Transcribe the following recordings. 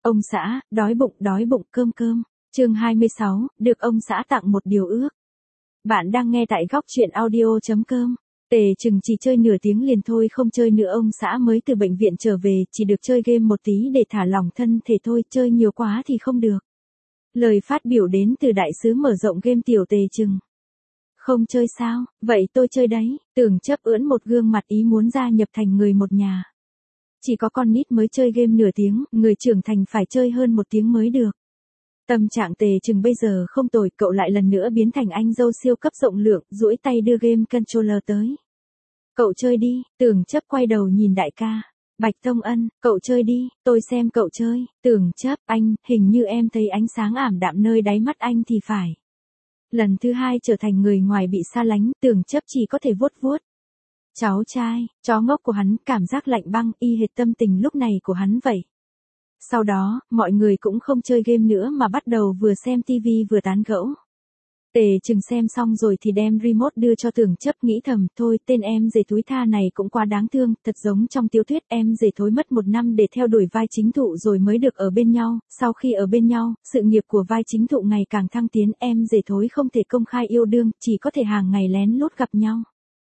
Ông xã, đói bụng, cơm. Chương 26, được ông xã tặng một điều ước. Bạn đang nghe tại góc truyện audio.com. Tề Trừng chỉ chơi nửa tiếng liền thôi, không chơi nữa. Ông xã mới từ bệnh viện trở về, chỉ được chơi game một tí để thả lỏng thân thể thôi, chơi nhiều quá thì không được. Lời phát biểu đến từ đại sứ mở rộng game tiểu Tề Trừng. Không chơi sao, vậy tôi chơi đấy. Tưởng Chấp ưỡn một gương mặt ý muốn gia nhập thành người một nhà. Chỉ có con nít mới chơi game nửa tiếng, người trưởng thành phải chơi hơn một tiếng mới được. Tâm trạng Tề Trừng bây giờ không tồi, cậu lại lần nữa biến thành anh dâu siêu cấp rộng lượng, duỗi tay đưa game controller tới. Cậu chơi đi. Tưởng Chấp quay đầu nhìn đại ca. Bạch Tông Ân, cậu chơi đi, tôi xem cậu chơi. Tưởng Chấp, anh, hình như em thấy ánh sáng ảm đạm nơi đáy mắt anh thì phải. Lần thứ hai trở thành người ngoài bị xa lánh, Tưởng Chấp chỉ có thể vuốt vuốt. Cháu trai, chó ngốc của hắn, cảm giác lạnh băng, y hệt tâm tình lúc này của hắn vậy. Sau đó, mọi người cũng không chơi game nữa mà bắt đầu vừa xem tivi vừa tán gẫu. Tề Trừng xem xong rồi thì đem remote đưa cho Tưởng Chấp, nghĩ thầm, thôi, tên em dề thối tha này cũng quá đáng thương, thật giống trong tiểu thuyết em dề thối mất 1 năm để theo đuổi vai chính thụ rồi mới được ở bên nhau, sau khi ở bên nhau, sự nghiệp của vai chính thụ ngày càng thăng tiến, em dề thối không thể công khai yêu đương, chỉ có thể hàng ngày lén lút gặp nhau.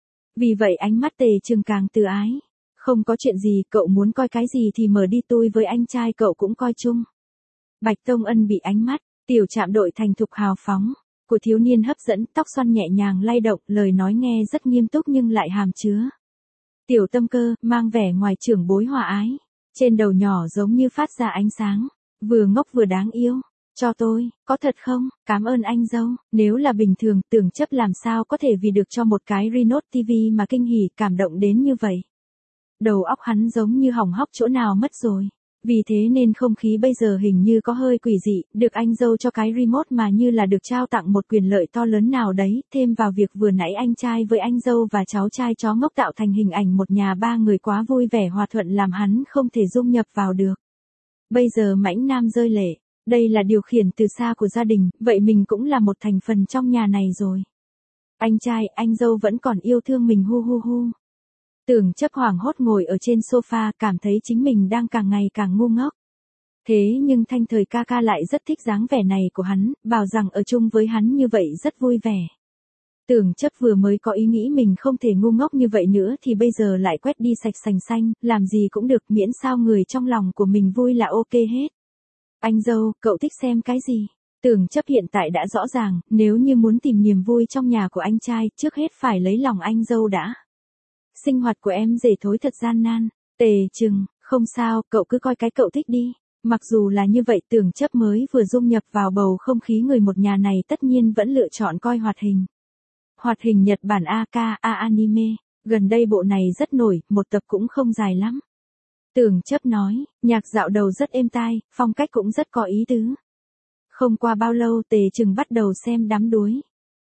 Vì vậy ánh mắt Tề Trừng càng từ ái. Không có chuyện gì, cậu muốn coi cái gì thì mở đi, tôi với anh trai cậu cũng coi chung. Bạch Tông Ân bị ánh mắt, tiểu trạm đội thành thục hào phóng của thiếu niên hấp dẫn, tóc xoăn nhẹ nhàng lay động, lời nói nghe rất nghiêm túc nhưng lại hàm chứa tiểu tâm cơ, mang vẻ ngoài trưởng bối hòa ái. Trên đầu nhỏ giống như phát ra ánh sáng, vừa ngốc vừa đáng yêu. Cho tôi, có thật không? Cảm ơn anh dâu. Nếu là bình thường, Tưởng Chấp làm sao có thể vì được cho một cái remote TV mà kinh hỉ, cảm động đến như vậy. Đầu óc hắn giống như hỏng hóc chỗ nào mất rồi. Vì thế nên không khí bây giờ hình như có hơi quỷ dị, được anh dâu cho cái remote mà như là được trao tặng một quyền lợi to lớn nào đấy, thêm vào việc vừa nãy anh trai với anh dâu và cháu trai chó ngốc tạo thành hình ảnh một nhà 3 người quá vui vẻ hòa thuận làm hắn không thể dung nhập vào được. Bây giờ Mãnh Nam rơi lệ, đây là điều khiển từ xa của gia đình, vậy mình cũng là một thành phần trong nhà này rồi. Anh trai, anh dâu vẫn còn yêu thương mình hu hu hu. Tưởng Chấp hoảng hốt ngồi ở trên sofa, cảm thấy chính mình đang càng ngày càng ngu ngốc. Thế nhưng Thanh Thời ca ca lại rất thích dáng vẻ này của hắn, bảo rằng ở chung với hắn như vậy rất vui vẻ. Tưởng Chấp vừa mới có ý nghĩ mình không thể ngu ngốc như vậy nữa thì bây giờ lại quét đi sạch sành xanh, làm gì cũng được miễn sao người trong lòng của mình vui là ok hết. Anh dâu, cậu thích xem cái gì? Tưởng Chấp hiện tại đã rõ ràng, nếu như muốn tìm niềm vui trong nhà của anh trai, trước hết phải lấy lòng anh dâu đã. Sinh hoạt của em dề thối thật gian nan. Tề Trừng, không sao, cậu cứ coi cái cậu thích đi. Mặc dù là như vậy, Tưởng Chấp mới vừa dung nhập vào bầu không khí người một nhà này tất nhiên vẫn lựa chọn coi hoạt hình. Hoạt hình Nhật Bản aka anime, gần đây bộ này rất nổi, một tập cũng không dài lắm. Tưởng Chấp nói, nhạc dạo đầu rất êm tai, phong cách cũng rất có ý tứ. Không qua bao lâu Tề Trừng bắt đầu xem đắm đuối.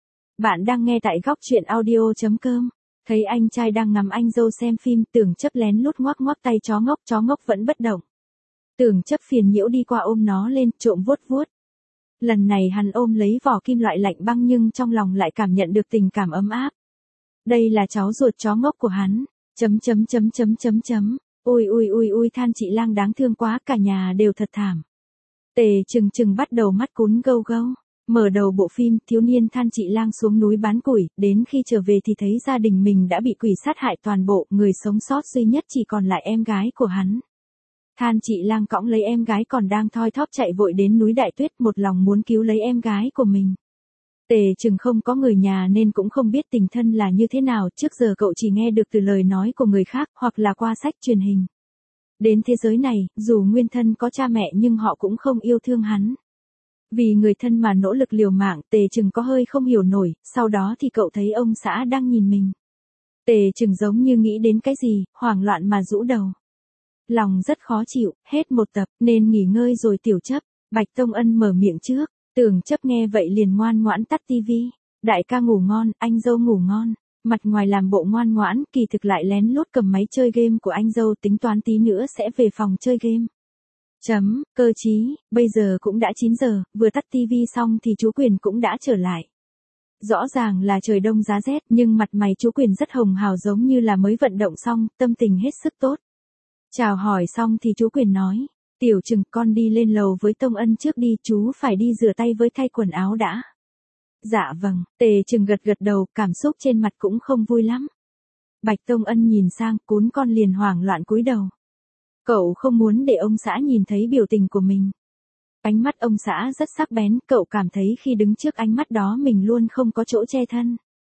Bạn đang nghe tại góc truyện audio.com. Thấy anh trai đang ngắm anh dâu xem phim, Tưởng Chấp lén lút ngoắc ngoắc tay chó ngốc vẫn bất động. Tưởng Chấp phiền nhiễu đi qua ôm nó lên, trộm vuốt vuốt. Lần này hắn ôm lấy vỏ kim loại lạnh băng nhưng trong lòng lại cảm nhận được tình cảm ấm áp. Đây là cháu ruột chó ngốc của hắn. Ui than chị Lang đáng thương quá, cả nhà đều thật thảm. Tề Trừng bắt đầu mắt cún gâu gâu. Mở đầu bộ phim, thiếu niên than chị Lang xuống núi bán củi, đến khi trở về thì thấy gia đình mình đã bị quỷ sát hại toàn bộ, người sống sót duy nhất chỉ còn lại em gái của hắn. Than chị Lang cõng lấy em gái còn đang thoi thóp chạy vội đến núi Đại Tuyết, một lòng muốn cứu lấy em gái của mình. Tề Trừng không có người nhà nên cũng không biết tình thân là như thế nào, trước giờ cậu chỉ nghe được từ lời nói của người khác hoặc là qua sách truyền hình. Đến thế giới này, dù nguyên thân có cha mẹ nhưng họ cũng không yêu thương hắn. Vì người thân mà nỗ lực liều mạng, Tề Trừng có hơi không hiểu nổi, sau đó thì cậu thấy ông xã đang nhìn mình. Tề Trừng giống như nghĩ đến cái gì, hoảng loạn mà rũ đầu. Lòng rất khó chịu, hết một tập, nên nghỉ ngơi rồi Tiểu Chấp. Bạch Tông Ân mở miệng trước, Tưởng Chấp nghe vậy liền ngoan ngoãn tắt tivi. Đại ca ngủ ngon, anh dâu ngủ ngon. Mặt ngoài làm bộ ngoan ngoãn, kỳ thực lại lén lút cầm máy chơi game của anh dâu, tính toán tí nữa sẽ về phòng chơi game. Cơ chí, bây giờ cũng đã 9 giờ, vừa tắt tivi xong thì chú Quyền cũng đã trở lại. Rõ ràng là trời đông giá rét, nhưng mặt mày chú Quyền rất hồng hào giống như là mới vận động xong, tâm tình hết sức tốt. Chào hỏi xong thì chú Quyền nói, Tiểu Trừng, con đi lên lầu với Tông Ân trước đi, chú phải đi rửa tay với thay quần áo đã. Dạ vâng, Tề Trừng gật gật đầu, cảm xúc trên mặt cũng không vui lắm. Bạch Tông Ân nhìn sang, cún con liền hoảng loạn cúi đầu. Cậu không muốn để ông xã nhìn thấy biểu tình của mình. Ánh mắt ông xã rất sắc bén, cậu cảm thấy khi đứng trước ánh mắt đó mình luôn không có chỗ che thân.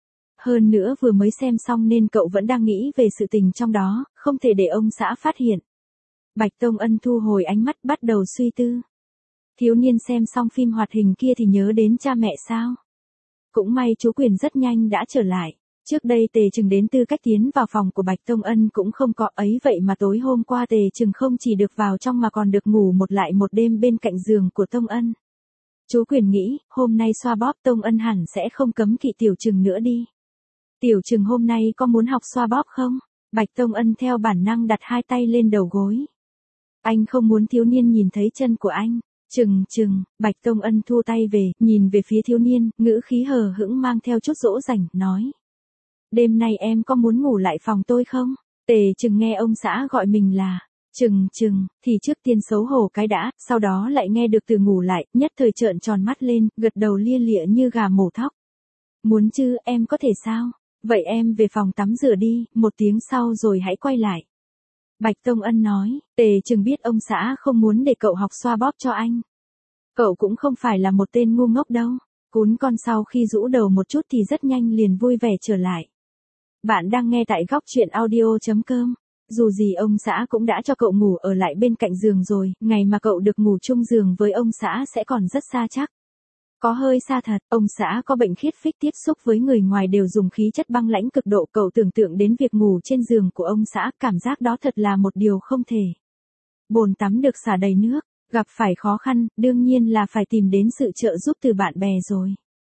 Hơn nữa vừa mới xem xong nên cậu vẫn đang nghĩ về sự tình trong đó, không thể để ông xã phát hiện. Bạch Tông Ân thu hồi ánh mắt bắt đầu suy tư. Thiếu niên xem xong phim hoạt hình kia thì nhớ đến cha mẹ sao? Cũng may chú Quyền rất nhanh đã trở lại. Trước đây Tề Trừng đến tư cách tiến vào phòng của Bạch Tông Ân cũng không có ấy, vậy mà tối hôm qua Tề Trừng không chỉ được vào trong mà còn được ngủ một lại một đêm bên cạnh giường của Tông Ân. Chú Quyền nghĩ, hôm nay xoa bóp Tông Ân hẳn sẽ không cấm kỵ Tiểu Trừng nữa đi. Tiểu Trừng hôm nay có muốn học xoa bóp không? Bạch Tông Ân theo bản năng đặt hai tay lên đầu gối. Anh không muốn thiếu niên nhìn thấy chân của anh. Trừng, Bạch Tông Ân thu tay về, nhìn về phía thiếu niên, ngữ khí hờ hững mang theo chút dỗ dành, nói. Đêm nay em có muốn ngủ lại phòng tôi không? Tề Trừng nghe ông xã gọi mình là Trừng, thì trước tiên xấu hổ cái đã, sau đó lại nghe được từ ngủ lại, nhất thời trợn tròn mắt lên, gật đầu lia lịa như gà mổ thóc. Muốn chứ, em có thể sao? Vậy em về phòng tắm rửa đi, 1 tiếng sau rồi hãy quay lại. Bạch Tông Ân nói, Tề Trừng biết ông xã không muốn để cậu học xoa bóp cho anh. Cậu cũng không phải là một tên ngu ngốc đâu. Cún con sau khi rũ đầu một chút thì rất nhanh liền vui vẻ trở lại. Bạn đang nghe tại góc truyện audio.com. Dù gì ông xã cũng đã cho cậu ngủ ở lại bên cạnh giường rồi, ngày mà cậu được ngủ chung giường với ông xã sẽ còn rất xa chắc. Có hơi xa thật, ông xã có bệnh khiết phích, tiếp xúc với người ngoài đều dùng khí chất băng lãnh cực độ, cậu tưởng tượng đến việc ngủ trên giường của ông xã, cảm giác đó thật là một điều không thể. Bồn tắm được xả đầy nước, gặp phải khó khăn, đương nhiên là phải tìm đến sự trợ giúp từ bạn bè rồi.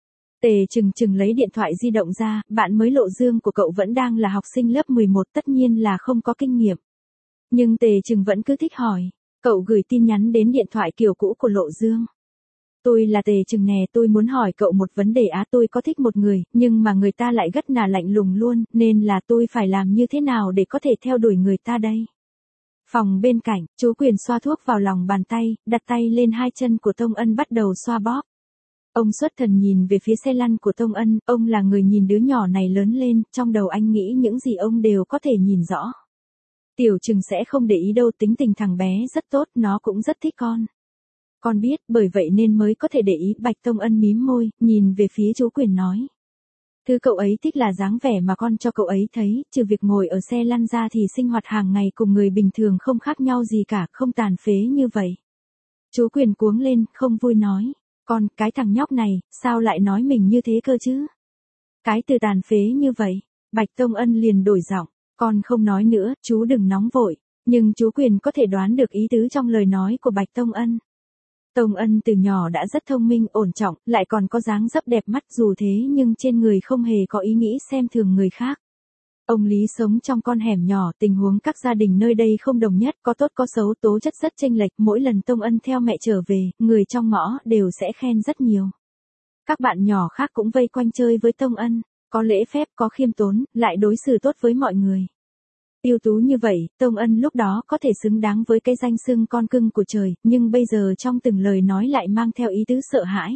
Tề Trừng lấy điện thoại di động ra, bạn mới lộ dương của cậu vẫn đang là học sinh lớp 11, tất nhiên là không có kinh nghiệm. Nhưng Tề Trừng vẫn cứ thích hỏi, cậu gửi tin nhắn đến điện thoại kiểu cũ của Lộ Dương. Tôi là Tề Trừng nè, tôi muốn hỏi cậu một vấn đề á, tôi có thích một người, nhưng mà người ta lại rất là lạnh lùng luôn, nên là tôi phải làm như thế nào để có thể theo đuổi người ta đây? Phòng bên cạnh, chú Quyền xoa thuốc vào lòng bàn tay, đặt tay lên hai chân của Tông Ân bắt đầu xoa bóp. Ông xuất thần nhìn về phía xe lăn của Tông Ân, ông là người nhìn đứa nhỏ này lớn lên, trong đầu anh nghĩ những gì ông đều có thể nhìn rõ. Tiểu Trừng sẽ không để ý đâu, tính tình thằng bé rất tốt, nó cũng rất thích con. Con biết, bởi vậy nên mới có thể để ý. Bạch Tông Ân mím môi, nhìn về phía chú Quyền nói. Thứ cậu ấy thích là dáng vẻ mà con cho cậu ấy thấy, trừ việc ngồi ở xe lăn ra thì sinh hoạt hàng ngày cùng người bình thường không khác nhau gì cả, không tàn phế như vậy. Chú Quyền cuống lên, không vui nói. Con, cái thằng nhóc này, sao lại nói mình như thế cơ chứ? Cái từ tàn phế như vậy. Bạch Tông Ân liền đổi giọng. Con không nói nữa, chú đừng nóng vội. Nhưng chú Quyền có thể đoán được ý tứ trong lời nói của Bạch Tông Ân. Tông Ân từ nhỏ đã rất thông minh, ổn trọng, lại còn có dáng dấp đẹp mắt, dù thế nhưng trên người không hề có ý nghĩ xem thường người khác. Ông Lý sống trong con hẻm nhỏ, tình huống các gia đình nơi đây không đồng nhất, có tốt có xấu, tố chất rất chênh lệch, mỗi lần Tông Ân theo mẹ trở về, người trong ngõ đều sẽ khen rất nhiều. Các bạn nhỏ khác cũng vây quanh chơi với Tông Ân, có lễ phép, có khiêm tốn, lại đối xử tốt với mọi người. Ưu tú như vậy, Tông Ân lúc đó có thể xứng đáng với cái danh xưng con cưng của trời, nhưng bây giờ trong từng lời nói lại mang theo ý tứ sợ hãi.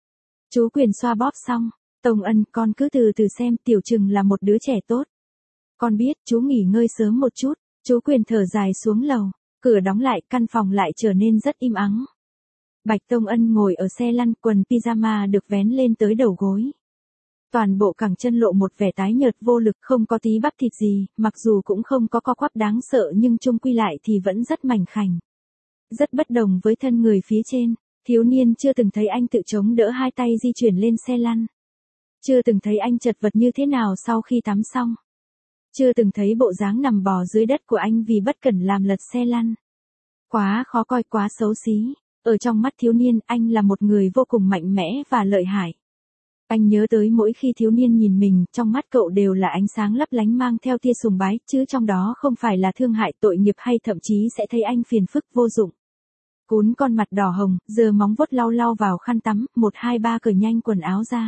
Chú Quyền xoa bóp xong, Tông Ân, con cứ từ từ xem, Tiểu Trừng là một đứa trẻ tốt. Con biết, chú nghỉ ngơi sớm một chút. Chú Quyền thở dài xuống lầu, cửa đóng lại, căn phòng lại trở nên rất im ắng. Bạch Tông Ân ngồi ở xe lăn, quần pyjama được vén lên tới đầu gối. Toàn bộ cẳng chân lộ một vẻ tái nhợt vô lực, không có tí bắp thịt gì, mặc dù cũng không có co quắp đáng sợ nhưng chung quy lại thì vẫn rất mảnh khảnh. Rất bất đồng với thân người phía trên, thiếu niên chưa từng thấy anh tự chống đỡ hai tay di chuyển lên xe lăn. Chưa từng thấy anh chật vật như thế nào sau khi tắm xong. Chưa từng thấy bộ dáng nằm bò dưới đất của anh vì bất cẩn làm lật xe lăn. Quá khó coi, quá xấu xí. Ở trong mắt thiếu niên, anh là một người vô cùng mạnh mẽ và lợi hại. Anh nhớ tới mỗi khi thiếu niên nhìn mình, trong mắt cậu đều là ánh sáng lấp lánh mang theo tia sùng bái, chứ trong đó không phải là thương hại, tội nghiệp hay thậm chí sẽ thấy anh phiền phức vô dụng. Cún con mặt đỏ hồng, giơ móng vuốt lau lau vào khăn tắm, 1 2 3 cởi nhanh quần áo ra.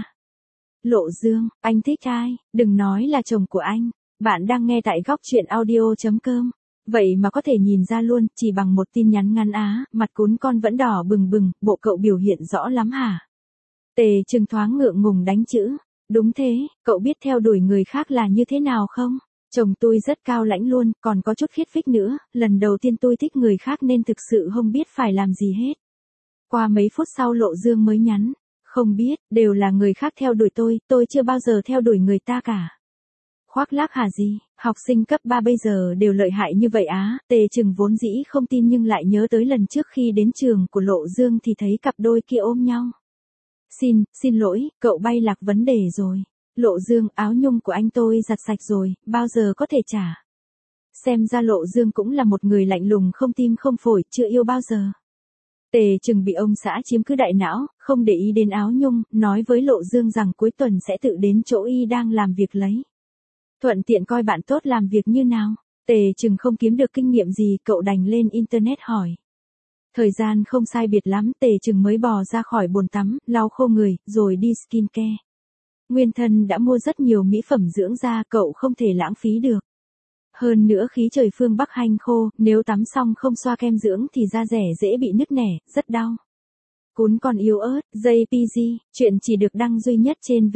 Lộ Dương, anh thích ai? Đừng nói là chồng của anh. Bạn đang nghe tại góc truyện audio.com. Vậy mà có thể nhìn ra luôn, chỉ bằng một tin nhắn ngắn á, mặt cún con vẫn đỏ bừng bừng, bộ cậu biểu hiện rõ lắm hả? Tề Trừng thoáng ngượng ngùng đánh chữ. Đúng thế, cậu biết theo đuổi người khác là như thế nào không? Chồng tôi rất cao lãnh luôn, còn có chút khiết phích nữa, lần đầu tiên tôi thích người khác nên thực sự không biết phải làm gì hết. Qua mấy phút sau Lộ Dương mới nhắn, không biết, đều là người khác theo đuổi tôi chưa bao giờ theo đuổi người ta cả. Khoác lác hả gì, học sinh cấp 3 bây giờ đều lợi hại như vậy á, Tề Trừng vốn dĩ không tin nhưng lại nhớ tới lần trước khi đến trường của Lộ Dương thì thấy cặp đôi kia ôm nhau. Xin lỗi, cậu bay lạc vấn đề rồi. Lộ Dương, áo nhung của anh tôi giặt sạch rồi, bao giờ có thể trả? Xem ra Lộ Dương cũng là một người lạnh lùng không tim không phổi, chưa yêu bao giờ. Tề Trừng bị ông xã chiếm cứ đại não, không để ý đến áo nhung, nói với Lộ Dương rằng cuối tuần sẽ tự đến chỗ y đang làm việc lấy. Thuận tiện coi bạn tốt làm việc như nào. Tề Trừng không kiếm được kinh nghiệm gì, cậu đành lên internet hỏi. Thời gian không sai biệt lắm, Tề Trừng mới bò ra khỏi bồn tắm, lau khô người, rồi đi skincare. Nguyên thân đã mua rất nhiều mỹ phẩm dưỡng da, cậu không thể lãng phí được. Hơn nữa khí trời phương Bắc hanh khô, nếu tắm xong không xoa kem dưỡng thì da rẻ dễ bị nứt nẻ, rất đau. Cún còn yếu ớt, JPG, chuyện chỉ được đăng duy nhất trên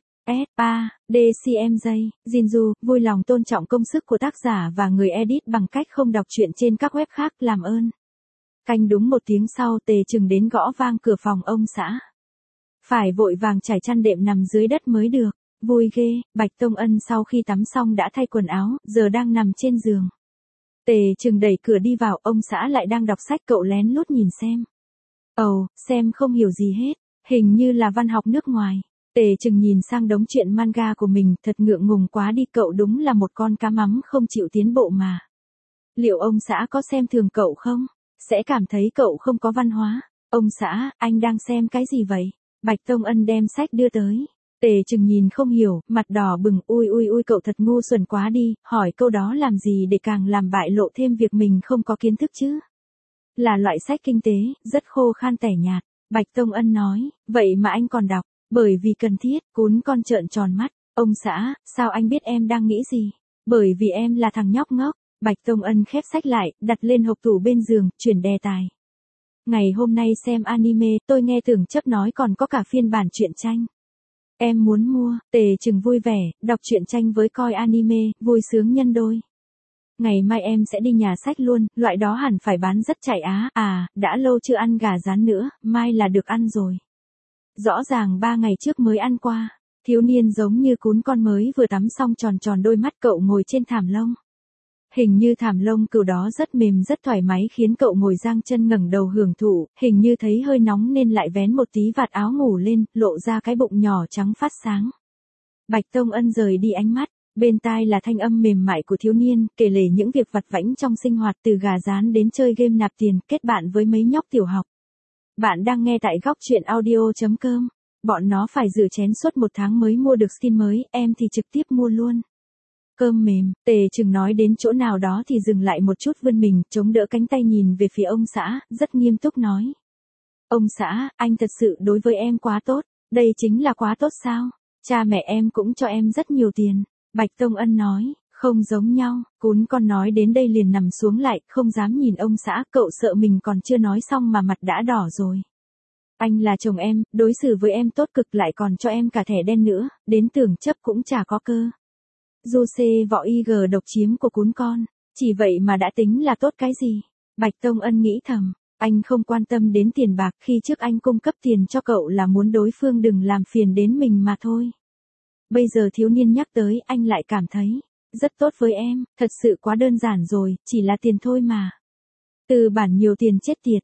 WSA.DCMJ, Jinju, vui lòng tôn trọng công sức của tác giả và người edit bằng cách không đọc truyện trên các web khác, làm ơn. Canh đúng 1 tiếng sau, Tề Trừng đến gõ vang cửa phòng ông xã. Phải vội vàng trải chăn đệm nằm dưới đất mới được. Vui ghê, Bạch Tông Ân sau khi tắm xong đã thay quần áo, giờ đang nằm trên giường. Tề Trừng đẩy cửa đi vào, ông xã lại đang đọc sách, cậu lén lút nhìn xem. Xem không hiểu gì hết, hình như là văn học nước ngoài. Tề Trừng nhìn sang đống truyện manga của mình, thật ngượng ngùng quá đi, cậu đúng là một con cá mắm không chịu tiến bộ mà. Liệu ông xã có xem thường cậu không? Sẽ cảm thấy cậu không có văn hóa. Ông xã, anh đang xem cái gì vậy? Bạch Tông Ân đem sách đưa tới. Tề Trừng nhìn không hiểu, mặt đỏ bừng, ui cậu thật ngu xuẩn quá đi, hỏi câu đó làm gì để càng làm bại lộ thêm việc mình không có kiến thức chứ? Là loại sách kinh tế, rất khô khan tẻ nhạt. Bạch Tông Ân nói, vậy mà anh còn đọc, bởi vì cần thiết. Cún con trợn tròn mắt, ông xã, sao anh biết em đang nghĩ gì? Bởi vì em là thằng nhóc ngốc. Bạch Tông Ân khép sách lại, đặt lên hộc tủ bên giường, chuyển đề tài. Ngày hôm nay xem anime, tôi nghe Tưởng Chấp nói còn có cả phiên bản truyện tranh. Em muốn mua. Tề Trừng vui vẻ, đọc truyện tranh với coi anime, vui sướng nhân đôi. Ngày mai em sẽ đi nhà sách luôn, loại đó hẳn phải bán rất chạy á. À, đã lâu chưa ăn gà rán nữa, mai là được ăn rồi. Rõ ràng 3 ngày trước mới ăn qua. Thiếu niên giống như cún con mới vừa tắm xong, tròn tròn đôi mắt, cậu ngồi trên thảm lông. Hình như thảm lông cừu đó rất mềm rất thoải mái, khiến cậu ngồi giang chân ngẩng đầu hưởng thụ, hình như thấy hơi nóng nên lại vén một tí vạt áo ngủ lên, lộ ra cái bụng nhỏ trắng phát sáng. Bạch Tông Ân rời đi ánh mắt, bên tai là thanh âm mềm mại của thiếu niên, kể lể những việc vặt vãnh trong sinh hoạt, từ gà rán đến chơi game nạp tiền, kết bạn với mấy nhóc tiểu học. Bạn đang nghe tại góc truyện audio.com. Bọn nó phải rửa chén suốt 1 tháng mới mua được skin mới, em thì trực tiếp mua luôn. Cơm mềm, Tề Trừng nói đến chỗ nào đó thì dừng lại một chút, vươn mình, chống đỡ cánh tay nhìn về phía ông xã, rất nghiêm túc nói. Ông xã, anh thật sự đối với em quá tốt, đây chính là quá tốt sao? Cha mẹ em cũng cho em rất nhiều tiền. Bạch Tông Ân nói, không giống nhau, cún con nói đến đây liền nằm xuống lại, không dám nhìn ông xã, cậu sợ mình còn chưa nói xong mà mặt đã đỏ rồi. Anh là chồng em, đối xử với em tốt cực, lại còn cho em cả thẻ đen nữa, đến Tưởng Chấp cũng chả có cơ. Du xê võ IG độc chiếm của cún con, chỉ vậy mà đã tính là tốt cái gì? Bạch Tông Ân nghĩ thầm, anh không quan tâm đến tiền bạc, khi trước anh cung cấp tiền cho cậu là muốn đối phương đừng làm phiền đến mình mà thôi. Bây giờ thiếu niên nhắc tới, anh lại cảm thấy, rất tốt với em, thật sự quá đơn giản rồi, chỉ là tiền thôi mà. Từ bản nhiều tiền chết tiệt,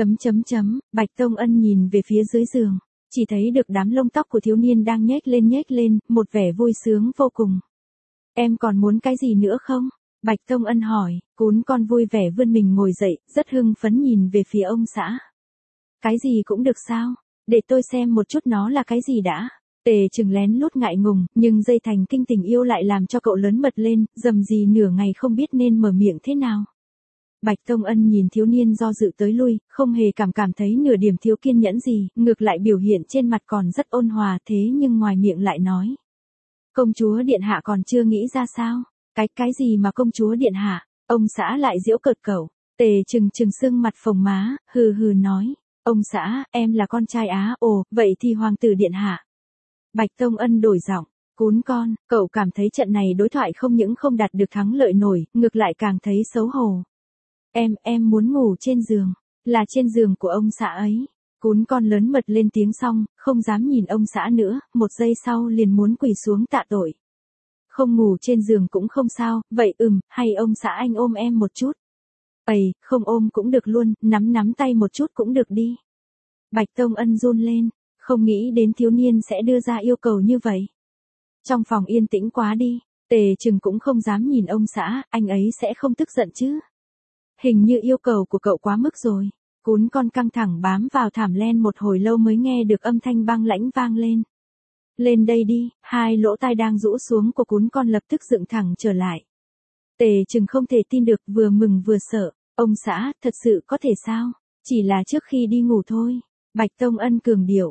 Bạch Tông Ân nhìn về phía dưới giường, chỉ thấy được đám lông tóc của thiếu niên đang nhếch lên, một vẻ vui sướng vô cùng. Em còn muốn cái gì nữa không? Bạch Tông Ân hỏi, cún con vui vẻ vươn mình ngồi dậy, rất hưng phấn nhìn về phía ông xã. Cái gì cũng được sao? Để tôi xem một chút nó là cái gì đã. Tề Trừng lén lút ngại ngùng, nhưng dây thành kinh tình yêu lại làm cho cậu lớn mật lên, dầm gì nửa ngày không biết nên mở miệng thế nào. Bạch Tông Ân nhìn thiếu niên do dự tới lui, không hề cảm thấy nửa điểm thiếu kiên nhẫn gì, ngược lại biểu hiện trên mặt còn rất ôn hòa, thế nhưng ngoài miệng lại nói. Công chúa điện hạ còn chưa nghĩ ra sao? Cái gì mà công chúa điện hạ? Ông xã lại giễu cợt cậu. Tề trừng trừng sưng mặt phồng má, hừ hừ nói. Ông xã, em là con trai á, ồ, vậy thì hoàng tử điện hạ. Bạch Tông Ân đổi giọng. Cún con, cậu cảm thấy trận này đối thoại không những không đạt được thắng lợi nổi, ngược lại càng thấy xấu hổ. Em muốn ngủ trên giường, là trên giường của ông xã ấy. Cún con lớn mật lên tiếng xong, không dám nhìn ông xã nữa, một giây sau liền muốn quỳ xuống tạ tội. Không ngủ trên giường cũng không sao, vậy hay ông xã anh ôm em một chút. Không ôm cũng được luôn, nắm tay một chút cũng được đi. Bạch Tông Ân run lên, không nghĩ đến thiếu niên sẽ đưa ra yêu cầu như vậy. Trong phòng yên tĩnh quá đi, Tề Trừng cũng không dám nhìn ông xã, anh ấy sẽ không tức giận chứ. Hình như yêu cầu của cậu quá mức rồi. Cún con căng thẳng bám vào thảm len một hồi lâu mới nghe được âm thanh băng lãnh vang lên. Lên đây đi, hai lỗ tai đang rũ xuống của cún con lập tức dựng thẳng trở lại. Tề Trừng không thể tin được, vừa mừng vừa sợ. Ông xã, thật sự có thể sao? Chỉ là trước khi đi ngủ thôi. Bạch Tông Ân cường điệu.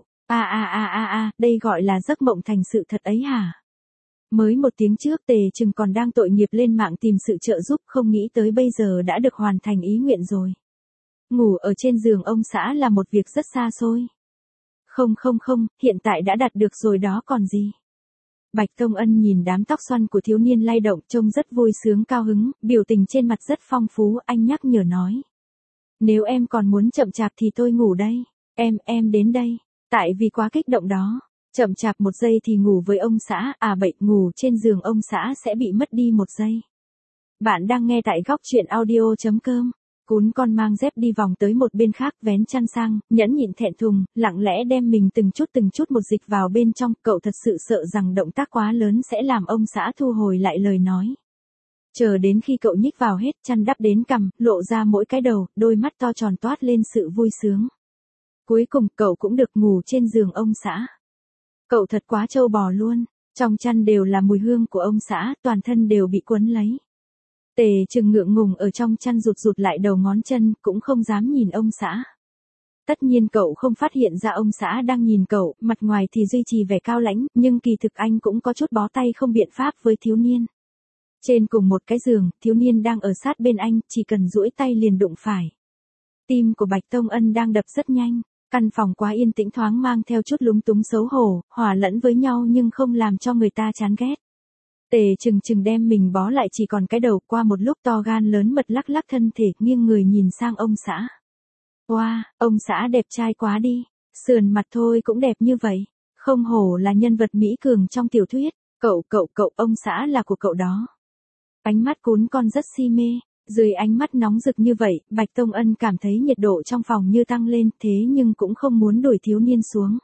Đây gọi là giấc mộng thành sự thật ấy hả? Mới một tiếng trước Tề Trừng còn đang tội nghiệp lên mạng tìm sự trợ giúp, không nghĩ tới bây giờ đã được hoàn thành ý nguyện rồi. Ngủ ở trên giường ông xã là một việc rất xa xôi. Không, hiện tại đã đạt được rồi đó còn gì. Bạch Tông Ân nhìn đám tóc xoăn của thiếu niên lay động trông rất vui sướng cao hứng, biểu tình trên mặt rất phong phú, anh nhắc nhở nói. Nếu em còn muốn chậm chạp thì tôi ngủ đây. Em đến đây. Tại vì quá kích động đó. Chậm chạp một giây thì ngủ với ông xã, ngủ trên giường ông xã sẽ bị mất đi một giây. Bạn đang nghe tại góc truyện audio.com. Cún con mang dép đi vòng tới một bên khác vén chăn sang, nhẫn nhịn thẹn thùng, lặng lẽ đem mình từng chút một dịch vào bên trong, cậu thật sự sợ rằng động tác quá lớn sẽ làm ông xã thu hồi lại lời nói. Chờ đến khi cậu nhích vào hết chăn đắp đến cằm, lộ ra mỗi cái đầu, đôi mắt to tròn toát lên sự vui sướng. Cuối cùng cậu cũng được ngủ trên giường ông xã. Cậu thật quá trâu bò luôn, trong chăn đều là mùi hương của ông xã, toàn thân đều bị quấn lấy. Tề Trừng ngượng ngùng ở trong chăn rụt lại đầu ngón chân, cũng không dám nhìn ông xã. Tất nhiên cậu không phát hiện ra ông xã đang nhìn cậu, mặt ngoài thì duy trì vẻ cao lãnh, nhưng kỳ thực anh cũng có chút bó tay không biện pháp với thiếu niên. Trên cùng một cái giường, thiếu niên đang ở sát bên anh, chỉ cần duỗi tay liền đụng phải. Tim của Bạch Tông Ân đang đập rất nhanh, căn phòng quá yên tĩnh thoáng mang theo chút lúng túng xấu hổ, hòa lẫn với nhau nhưng không làm cho người ta chán ghét. Tề Trừng đem mình bó lại chỉ còn cái đầu, qua một lúc to gan lớn mật lắc thân thể, nghiêng người nhìn sang ông xã. Wow, ông xã đẹp trai quá đi, sườn mặt thôi cũng đẹp như vậy, không hổ là nhân vật mỹ cường trong tiểu thuyết, cậu, ông xã là của cậu đó. Ánh mắt cún con rất si mê, dưới ánh mắt nóng rực như vậy, Bạch Tông Ân cảm thấy nhiệt độ trong phòng như tăng lên, thế nhưng cũng không muốn đuổi thiếu niên xuống.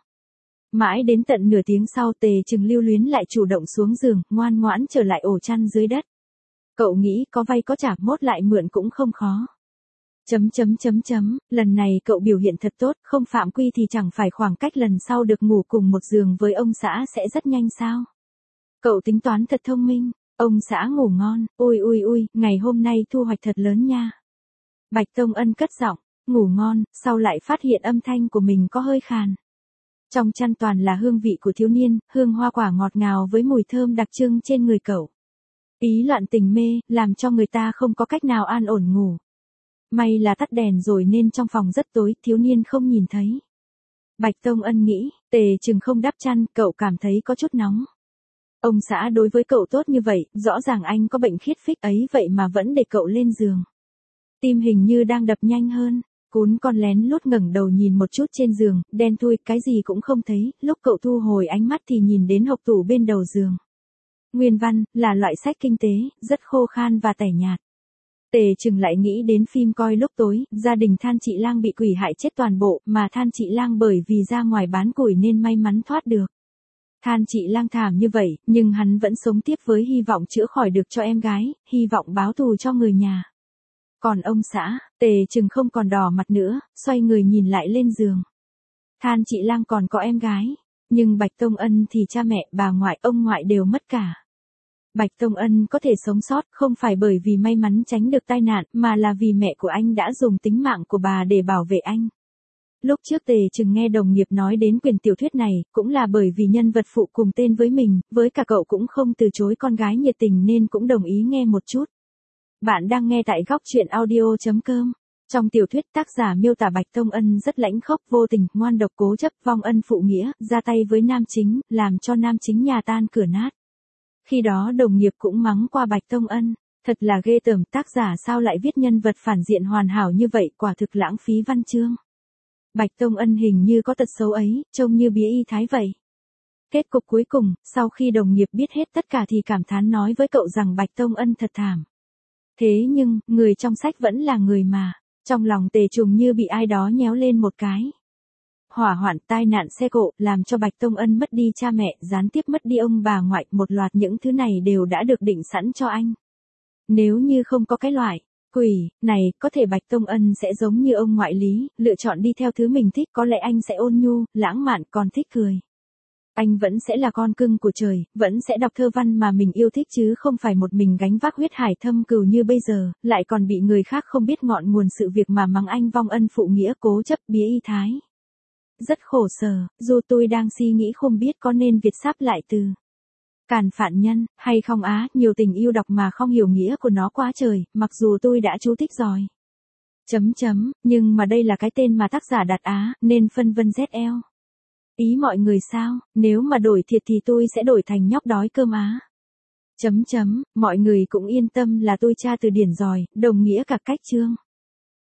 Mãi đến tận nửa tiếng sau Tề Trừng lưu luyến lại chủ động xuống giường, ngoan ngoãn trở lại ổ chăn dưới đất. Cậu nghĩ có vay có trả, mốt lại mượn cũng không khó. Lần này cậu biểu hiện thật tốt, không phạm quy thì chẳng phải khoảng cách lần sau được ngủ cùng một giường với ông xã sẽ rất nhanh sao? Cậu tính toán thật thông minh, ông xã ngủ ngon, ui, ngày hôm nay thu hoạch thật lớn nha. Bạch Tông Ân cất giọng, ngủ ngon, sau lại phát hiện âm thanh của mình có hơi khàn. Trong chăn toàn là hương vị của thiếu niên, hương hoa quả ngọt ngào với mùi thơm đặc trưng trên người cậu. Ý loạn tình mê, làm cho người ta không có cách nào an ổn ngủ. May là tắt đèn rồi nên trong phòng rất tối, thiếu niên không nhìn thấy. Bạch Tông Ân nghĩ, Tề Trừng không đắp chăn, cậu cảm thấy có chút nóng. Ông xã đối với cậu tốt như vậy, rõ ràng anh có bệnh khiết phích ấy vậy mà vẫn để cậu lên giường. Tim hình như đang đập nhanh hơn. Cún con lén lút ngẩng đầu nhìn một chút trên giường, đen thui, cái gì cũng không thấy, lúc cậu thu hồi ánh mắt thì nhìn đến hộc tủ bên đầu giường. Nguyên văn, là loại sách kinh tế, rất khô khan và tẻ nhạt. Tề Trừng lại nghĩ đến phim coi lúc tối, gia đình Than Chị Lang bị quỷ hại chết toàn bộ, mà Than Chị Lang bởi vì ra ngoài bán củi nên may mắn thoát được. Than Chị Lang thảm như vậy, nhưng hắn vẫn sống tiếp với hy vọng chữa khỏi được cho em gái, hy vọng báo thù cho người nhà. Còn ông xã, Tề Trừng không còn đỏ mặt nữa, xoay người nhìn lại lên giường. Than Chị Lang còn có em gái, nhưng Bạch Tông Ân thì cha mẹ, bà ngoại, ông ngoại đều mất cả. Bạch Tông Ân có thể sống sót không phải bởi vì may mắn tránh được tai nạn, mà là vì mẹ của anh đã dùng tính mạng của bà để bảo vệ anh. Lúc trước Tề Trừng nghe đồng nghiệp nói đến quyển tiểu thuyết này, cũng là bởi vì nhân vật phụ cùng tên với mình, với cả cậu cũng không từ chối con gái nhiệt tình nên cũng đồng ý nghe một chút. Bạn đang nghe tại góc truyện audio.com. Trong tiểu thuyết tác giả miêu tả Bạch Tông Ân rất lãnh khốc, vô tình, ngoan độc, cố chấp, vong ân phụ nghĩa, ra tay với nam chính, làm cho nam chính nhà tan cửa nát. Khi đó đồng nghiệp cũng mắng qua Bạch Tông Ân, thật là ghê tởm, tác giả sao lại viết nhân vật phản diện hoàn hảo như vậy, quả thực lãng phí văn chương. Bạch Tông Ân hình như có tật xấu ấy, trông như bía y thái vậy. Kết cục cuối cùng, sau khi đồng nghiệp biết hết tất cả thì cảm thán nói với cậu rằng Bạch Tông Ân thật thảm. Thế nhưng, người trong sách vẫn là người mà. Trong lòng Tề Trùng như bị ai đó nhéo lên một cái. Hỏa hoạn, tai nạn xe cộ, làm cho Bạch Tông Ân mất đi cha mẹ, gián tiếp mất đi ông bà ngoại, một loạt những thứ này đều đã được định sẵn cho anh. Nếu như không có cái loại quỷ này, có thể Bạch Tông Ân sẽ giống như ông ngoại Lý, lựa chọn đi theo thứ mình thích, có lẽ anh sẽ ôn nhu, lãng mạn, còn thích cười. Anh vẫn sẽ là con cưng của trời, vẫn sẽ đọc thơ văn mà mình yêu thích chứ không phải một mình gánh vác huyết hải thâm cừu như bây giờ, lại còn bị người khác không biết ngọn nguồn sự việc mà mắng anh vong ân phụ nghĩa, cố chấp, bía y thái. Rất khổ sở, dù tôi đang suy nghĩ không biết có nên Việt sắp lại từ càn phạn nhân, hay không á, nhiều tình yêu đọc mà không hiểu nghĩa của nó quá trời, mặc dù tôi đã chú thích rồi. Nhưng mà đây là cái tên mà tác giả đặt á, nên phân vân ZL. Ý mọi người sao, nếu mà đổi thiệt thì tôi sẽ đổi thành nhóc đói cơm á. Mọi người cũng yên tâm là tôi tra từ điển rồi, đồng nghĩa cả cách chương.